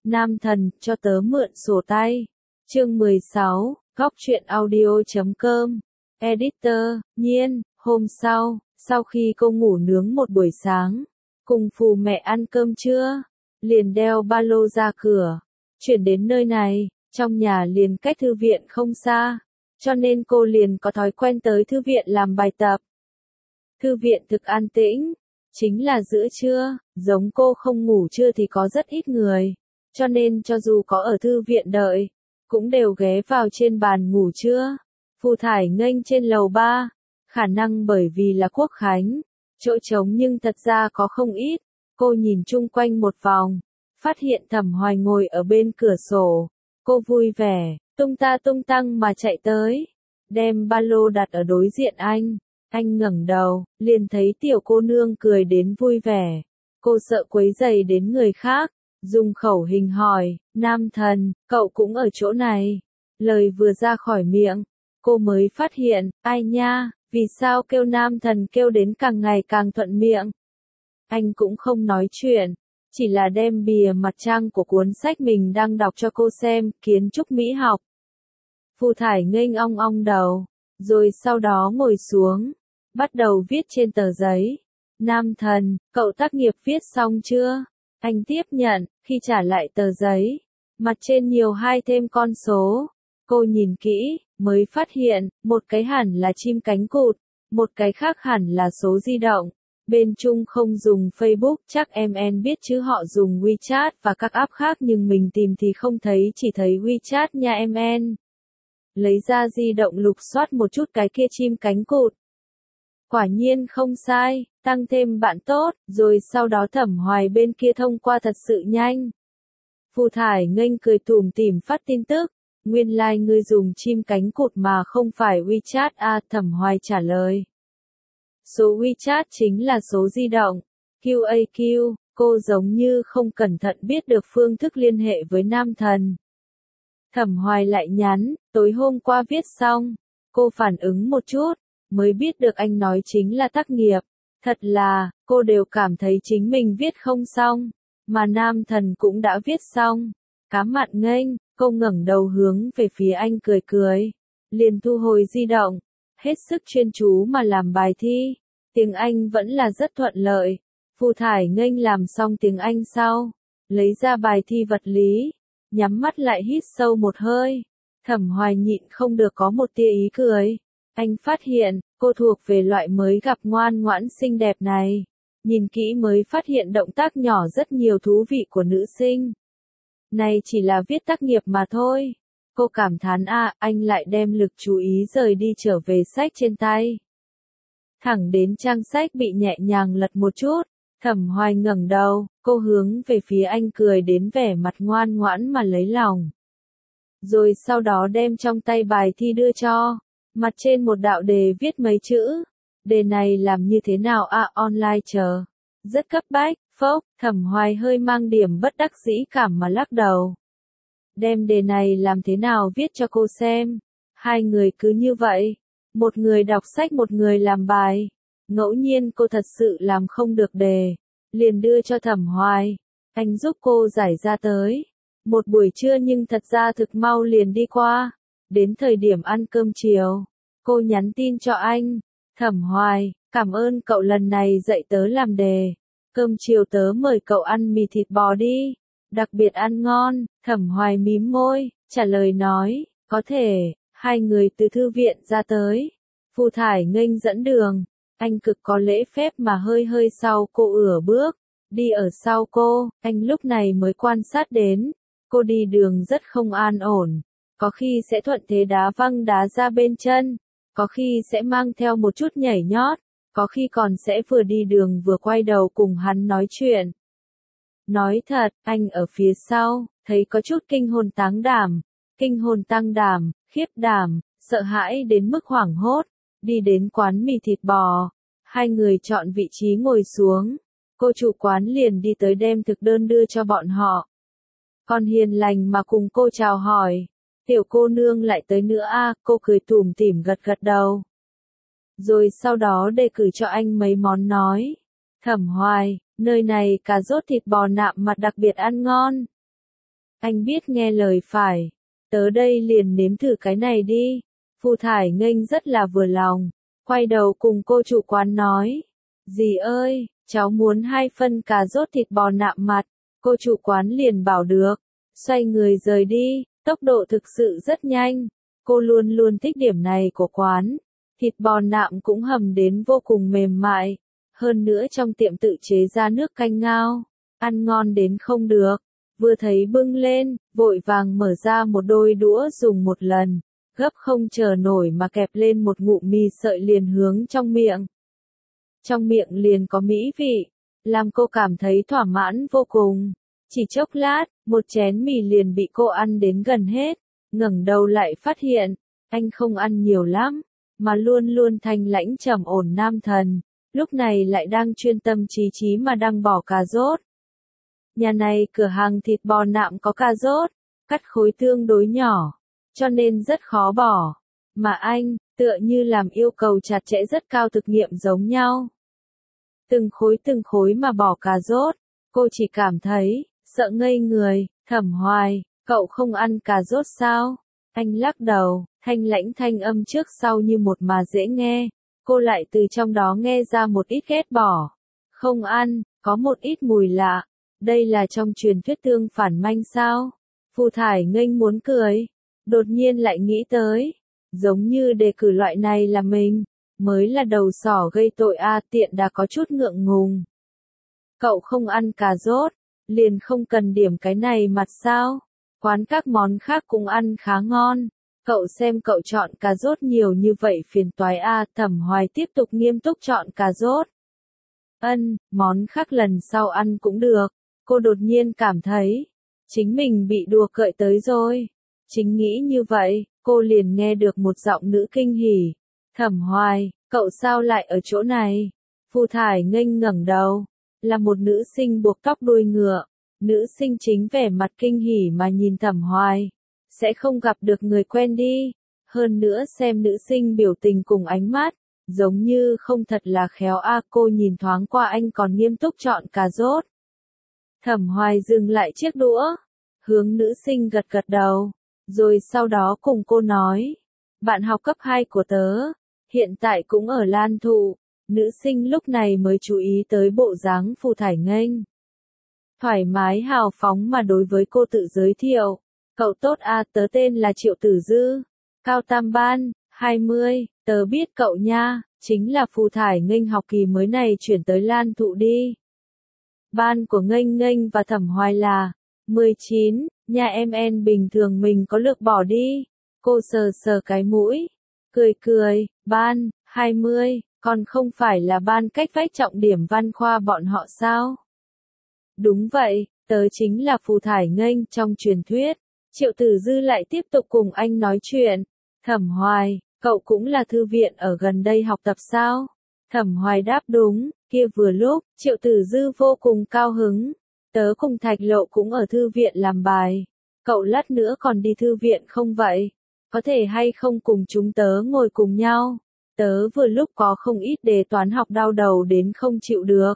Nam thần, cho tớ mượn sổ tay. Chương 16, góc truyện audio.com. Editor, Nhiên. Hôm sau khi cô ngủ nướng một buổi sáng, cùng phù mẹ ăn cơm trưa, liền đeo ba lô ra cửa, chuyển đến nơi này, trong nhà liền cách thư viện không xa, cho nên cô liền có thói quen tới thư viện làm bài tập. Thư viện thực an tĩnh, chính là giữa trưa, giống cô không ngủ trưa thì có rất ít người, cho nên cho dù có ở thư viện đợi, cũng đều ghé vào trên bàn ngủ trưa. Phù Thải nghênh trên lầu 3, khả năng bởi vì là Quốc Khánh, chỗ trống nhưng thật ra có không ít. Cô nhìn chung quanh một vòng, phát hiện Thẩm Hoài ngồi ở bên cửa sổ. Cô vui vẻ, tung ta tung tăng mà chạy tới, đem ba lô đặt ở đối diện anh. Anh ngẩng đầu, liền thấy tiểu cô nương cười đến vui vẻ. Cô sợ quấy rầy đến người khác, dùng khẩu hình hỏi, Nam thần, cậu cũng ở chỗ này. Lời vừa ra khỏi miệng, cô mới phát hiện, ai nha, vì sao kêu Nam thần kêu đến càng ngày càng thuận miệng. Anh cũng không nói chuyện, chỉ là đem bìa mặt trang của cuốn sách mình đang đọc cho cô xem, kiến trúc mỹ học. Phù Thải nghênh ong ong đầu, rồi sau đó ngồi xuống, bắt đầu viết trên tờ giấy. Nam thần, cậu tác nghiệp viết xong chưa? Anh tiếp nhận, khi trả lại tờ giấy, mặt trên nhiều 2 thêm con số. Cô nhìn kỹ, mới phát hiện, một cái hẳn là chim cánh cụt, một cái khác hẳn là số di động. Bên Trung không dùng Facebook, chắc em biết chứ họ dùng WeChat và các app khác nhưng mình tìm thì không thấy, chỉ thấy WeChat nha em. Lấy ra di động lục soát một chút cái kia chim cánh cụt. Quả nhiên không sai, tăng thêm bạn tốt, rồi sau đó Thẩm Hoài bên kia thông qua thật sự nhanh. Phù Thải nghênh cười tủm tỉm phát tin tức, nguyên lai ngươi dùng chim cánh cụt mà không phải WeChat à, Thẩm Hoài trả lời. Số WeChat chính là số di động. QAQ, cô giống như không cẩn thận biết được phương thức liên hệ với Nam thần. Thẩm Hoài lại nhắn, tối hôm qua viết xong. Cô phản ứng một chút, mới biết được anh nói chính là tác nghiệp. Thật là, cô đều cảm thấy chính mình viết không xong, mà Nam thần cũng đã viết xong. Cá mặn nghênh, cô ngẩng đầu hướng về phía anh cười cười. Liền thu hồi di động, hết sức chuyên chú mà làm bài thi. Tiếng Anh vẫn là rất thuận lợi. Phù Thải nghênh làm xong tiếng Anh sau, lấy ra bài thi vật lý, nhắm mắt lại hít sâu một hơi. Thẩm Hoài nhịn không được có một tia ý cười. Anh phát hiện, cô thuộc về loại mới gặp ngoan ngoãn xinh đẹp này. Nhìn kỹ mới phát hiện động tác nhỏ rất nhiều thú vị của nữ sinh. Này chỉ là viết tác nghiệp mà thôi. Cô cảm thán anh lại đem lực chú ý rời đi trở về sách trên tay. Thẳng đến trang sách bị nhẹ nhàng lật một chút, Thẩm Hoài ngẩng đầu, cô hướng về phía anh cười đến vẻ mặt ngoan ngoãn mà lấy lòng. Rồi sau đó đem trong tay bài thi đưa cho, mặt trên một đạo đề viết mấy chữ. Đề này làm như thế nào online chờ. Rất cấp bách, phốc, Thẩm Hoài hơi mang điểm bất đắc dĩ cảm mà lắc đầu. Đem đề này làm thế nào viết cho cô xem. Hai người cứ như vậy. Một người đọc sách một người làm bài. Ngẫu nhiên cô thật sự làm không được đề. Liền đưa cho Thẩm Hoài. Anh giúp cô giải ra tới. Một buổi trưa nhưng thật ra thực mau liền đi qua. Đến thời điểm ăn cơm chiều, cô nhắn tin cho anh. Thẩm Hoài, cảm ơn cậu lần này dạy tớ làm đề. Cơm chiều tớ mời cậu ăn mì thịt bò đi. Đặc biệt ăn ngon. Thẩm Hoài mím môi, trả lời nói, có thể. Hai người từ thư viện ra tới. Phù Thải nghênh dẫn đường. Anh cực có lễ phép mà hơi sau cô ửa bước. Đi ở sau cô, anh lúc này mới quan sát đến. Cô đi đường rất không an ổn. Có khi sẽ thuận thế đá văng đá ra bên chân. Có khi sẽ mang theo một chút nhảy nhót. Có khi còn sẽ vừa đi đường vừa quay đầu cùng hắn nói chuyện. Nói thật, anh ở phía sau, thấy có chút kinh hồn táng đảm. Kinh hồn tăng đảm, khiếp đảm, sợ hãi đến mức hoảng hốt. Đi đến quán mì thịt bò. Hai người chọn vị trí ngồi xuống. Cô chủ quán liền đi tới đem thực đơn đưa cho bọn họ. Còn hiền lành mà cùng cô chào hỏi. Tiểu cô nương lại tới nữa cô cười tủm tỉm gật gật đầu. Rồi sau đó đề cử cho anh mấy món nói. Thẩm Hoài, nơi này cà rốt thịt bò nạm mặt đặc biệt ăn ngon. Anh biết nghe lời phải. Tớ đây liền nếm thử cái này đi. Phù Thải Nghênh rất là vừa lòng. Quay đầu cùng cô chủ quán nói. Dì ơi, cháu muốn 2 phân cà rốt thịt bò nạm mặt. Cô chủ quán liền bảo được. Xoay người rời đi, tốc độ thực sự rất nhanh. Cô luôn luôn thích điểm này của quán. Thịt bò nạm cũng hầm đến vô cùng mềm mại. Hơn nữa trong tiệm tự chế ra nước canh ngao. Ăn ngon đến không được. Vừa thấy bưng lên, vội vàng mở ra một đôi đũa dùng một lần. Gấp không chờ nổi mà kẹp lên một ngụm mì sợi liền hướng trong miệng. Trong miệng liền có mỹ vị, làm cô cảm thấy thỏa mãn vô cùng. Chỉ chốc lát, một chén mì liền bị cô ăn đến gần hết, ngẩng đầu lại phát hiện, anh không ăn nhiều lắm, mà luôn luôn thanh lãnh trầm ổn nam thần, lúc này lại đang chuyên tâm trí trí mà đang bỏ cà rốt. Nhà này cửa hàng thịt bò nạm có cà rốt, cắt khối tương đối nhỏ, cho nên rất khó bỏ, mà anh, tựa như làm yêu cầu chặt chẽ rất cao thực nghiệm giống nhau. Từng khối mà bỏ cà rốt, cô chỉ cảm thấy, sợ ngây người. Thẩm Hoài, cậu không ăn cà rốt sao? Anh lắc đầu, thanh lãnh thanh âm trước sau như một mà dễ nghe, cô lại từ trong đó nghe ra một ít ghét bỏ. Không ăn, có một ít mùi lạ, đây là trong truyền thuyết tương phản manh sao? Phù Thải Nghênh muốn cười, đột nhiên lại nghĩ tới, giống như đề cử loại này là mình. Mới là đầu sỏ gây tội tiện đã có chút ngượng ngùng. Cậu không ăn cà rốt, liền không cần điểm cái này mặt sao? Quán các món khác cũng ăn khá ngon. Cậu xem cậu chọn cà rốt nhiều như vậy phiền toái Thẩm Hoài tiếp tục nghiêm túc chọn cà rốt. Món khác lần sau ăn cũng được. Cô đột nhiên cảm thấy, chính mình bị đùa cợt tới rồi. Chính nghĩ như vậy, cô liền nghe được một giọng nữ kinh hỉ. Thẩm Hoài, cậu sao lại ở chỗ này? Phù Thải Nghênh ngẩng đầu, là một nữ sinh buộc tóc đuôi ngựa. Nữ sinh chính vẻ mặt kinh hỉ mà nhìn Thẩm Hoài. Sẽ không gặp được người quen đi. Hơn nữa xem nữ sinh biểu tình cùng ánh mắt, giống như không thật là khéo cô nhìn thoáng qua anh còn nghiêm túc chọn cà rốt. Thẩm Hoài dừng lại chiếc đũa, hướng nữ sinh gật gật đầu, rồi sau đó cùng cô nói. Bạn học cấp 2 của tớ, hiện tại cũng ở Lan Thụ. Nữ sinh lúc này mới chú ý tới bộ dáng Phù Thải Nghênh. Thoải mái hào phóng mà đối với cô tự giới thiệu. Cậu tốt tớ tên là Triệu Tử Dư. Cao tam ban, 20, tớ biết cậu nha, chính là Phù Thải Nghênh học kỳ mới này chuyển tới Lan Thụ đi. Ban của Nghênh Nghênh và Thẩm Hoài là 19, nhà em bình thường mình có lược bỏ đi. Cô sờ sờ cái mũi, cười, ban, 20, còn không phải là ban cách vách trọng điểm văn khoa bọn họ sao? Đúng vậy, tớ chính là Phù Thải Nghênh trong truyền thuyết. Triệu Tử Dư lại tiếp tục cùng anh nói chuyện. Thẩm Hoài, cậu cũng là thư viện ở gần đây học tập sao? Thẩm Hoài đáp đúng, kia vừa lúc, Triệu Tử Dư vô cùng cao hứng. Tớ cùng Thạch Lộ cũng ở thư viện làm bài. Cậu lát nữa còn đi thư viện không vậy? Có thể hay không cùng chúng tớ ngồi cùng nhau? Tớ vừa lúc có không ít đề toán học đau đầu đến không chịu được.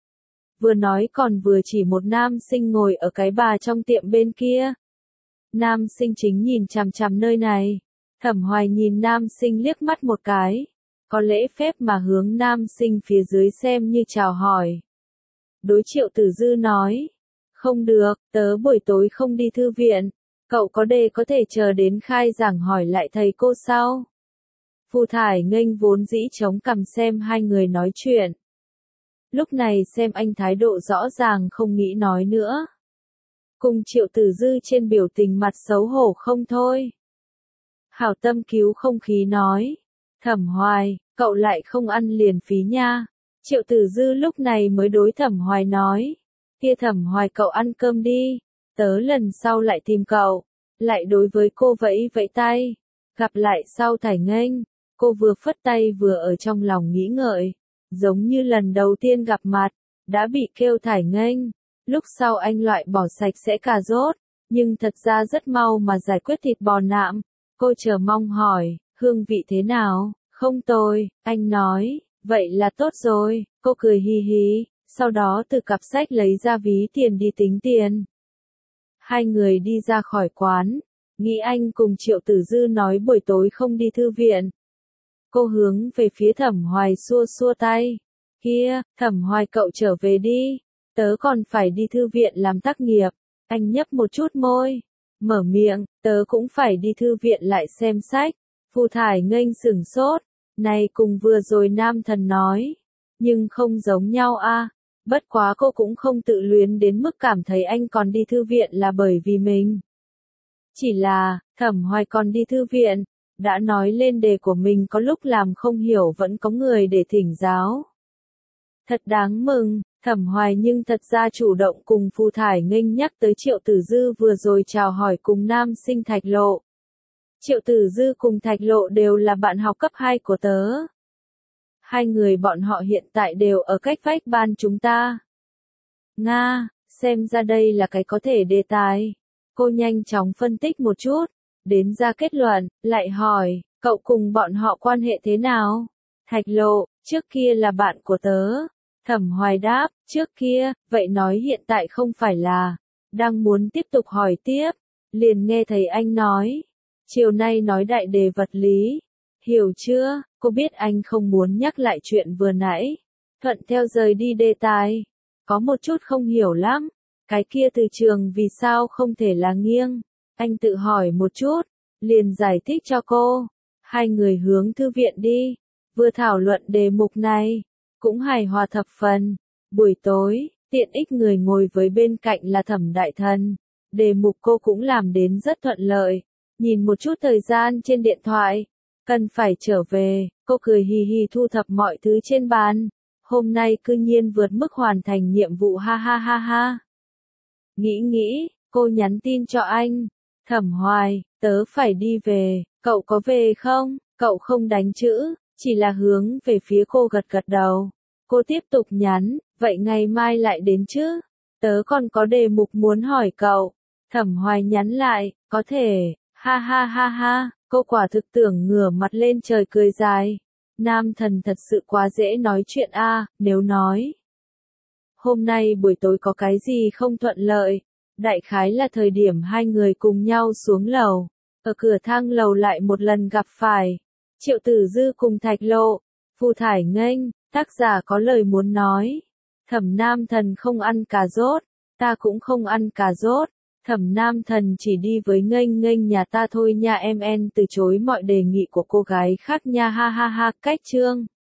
Vừa nói còn vừa chỉ một nam sinh ngồi ở cái bà trong tiệm bên kia. Nam sinh chính nhìn chằm chằm nơi này. Thẩm Hoài nhìn nam sinh liếc mắt một cái. Có lễ phép mà hướng nam sinh phía dưới xem như chào hỏi. Đối Triệu Tử Dư nói. Không được, tớ buổi tối không đi thư viện. Cậu có đề có thể chờ đến khai giảng hỏi lại thầy cô sau. Phù Thải Nghênh vốn dĩ chống cằm xem hai người nói chuyện. Lúc này xem anh thái độ rõ ràng không nghĩ nói nữa. Cùng Triệu Tử Dư trên biểu tình mặt xấu hổ không thôi. Hảo tâm cứu không khí nói. Thẩm Hoài, cậu lại không ăn liền phí nha. Triệu Tử Dư lúc này mới đối Thẩm Hoài nói. Kia Thẩm Hoài cậu ăn cơm đi. Tớ lần sau lại tìm cậu. Lại đối với cô vẫy vẫy tay. Gặp lại sau Thải Nghênh. Cô vừa phất tay vừa ở trong lòng nghĩ ngợi. Giống như lần đầu tiên gặp mặt. Đã bị kêu Thải Nghênh. Lúc sau anh loại bỏ sạch sẽ cà rốt. Nhưng thật ra rất mau mà giải quyết thịt bò nạm. Cô chờ mong hỏi, hương vị thế nào? Không tồi, anh nói, vậy là tốt rồi. Cô cười hì hì, sau đó từ cặp sách lấy ra ví tiền đi tính tiền. Hai người đi ra khỏi quán, nghĩ anh cùng Triệu Tử Dư nói buổi tối không đi thư viện. Cô hướng về phía Thẩm Hoài xua xua tay. Kia, Thẩm Hoài cậu trở về đi. Tớ còn phải đi thư viện làm tác nghiệp. Anh nhấp một chút môi. Mở miệng, tớ cũng phải đi thư viện lại xem sách. Phù Thải nghênh sửng sốt. Này cùng vừa rồi nam thần nói. Nhưng không giống nhau a. Bất quá cô cũng không tự luyến đến mức cảm thấy anh còn đi thư viện là bởi vì mình. Chỉ là, Thẩm Hoài còn đi thư viện. Đã nói lên đề của mình có lúc làm không hiểu vẫn có người để thỉnh giáo. Thật đáng mừng, Thẩm Hoài nhưng thật ra chủ động cùng Phù Thải nghênh nhắc tới Triệu Tử Dư vừa rồi chào hỏi cùng nam sinh Thạch Lộ. Triệu Tử Dư cùng Thạch Lộ đều là bạn học cấp 2 của tớ. Hai người bọn họ hiện tại đều ở cách vách ban chúng ta. Nga, xem ra đây là cái có thể đề tài. Cô nhanh chóng phân tích một chút, đến ra kết luận, lại hỏi, cậu cùng bọn họ quan hệ thế nào? Thạch Lộ, trước kia là bạn của tớ. Thẩm Hoài đáp, trước kia, vậy nói hiện tại không phải là. Đang muốn tiếp tục hỏi tiếp, liền nghe thấy anh nói. Chiều nay nói đại đề vật lý. Hiểu chưa, cô biết anh không muốn nhắc lại chuyện vừa nãy. Thuận theo rời đi đề tài. Có một chút không hiểu lắm. Cái kia từ trường vì sao không thể là nghiêng. Anh tự hỏi một chút, liền giải thích cho cô. Hai người hướng thư viện đi. Vừa thảo luận đề mục này. Cũng hài hòa thập phần. Buổi tối, tiện ích người ngồi với bên cạnh là Thẩm Đại Thần. Đề mục cô cũng làm đến rất thuận lợi. Nhìn một chút thời gian trên điện thoại. Cần phải trở về, cô cười hì hì thu thập mọi thứ trên bàn. Hôm nay cư nhiên vượt mức hoàn thành nhiệm vụ ha ha ha ha. Nghĩ, cô nhắn tin cho anh. Thẩm Hoài, tớ phải đi về, cậu có về không? Cậu không đánh chữ, chỉ là hướng về phía cô gật gật đầu. Cô tiếp tục nhắn, vậy ngày mai lại đến chứ? Tớ còn có đề mục muốn hỏi cậu. Thẩm Hoài nhắn lại, có thể, ha ha ha ha, cô quả thực tưởng ngửa mặt lên trời cười dài. Nam thần thật sự quá dễ nói chuyện a, nếu nói. Hôm nay buổi tối có cái gì không thuận lợi, đại khái là thời điểm hai người cùng nhau xuống lầu. Ở cửa thang lầu lại một lần gặp phải. Triệu Tử Dư cùng Thạch Lộ. Phù Thải nghênh, tác giả có lời muốn nói. Thẩm Nam Thần không ăn cà rốt, ta cũng không ăn cà rốt. Thẩm Nam Thần chỉ đi với nghênh nghênh nhà ta thôi nha em, en từ chối mọi đề nghị của cô gái khác nha ha ha ha. Cách chương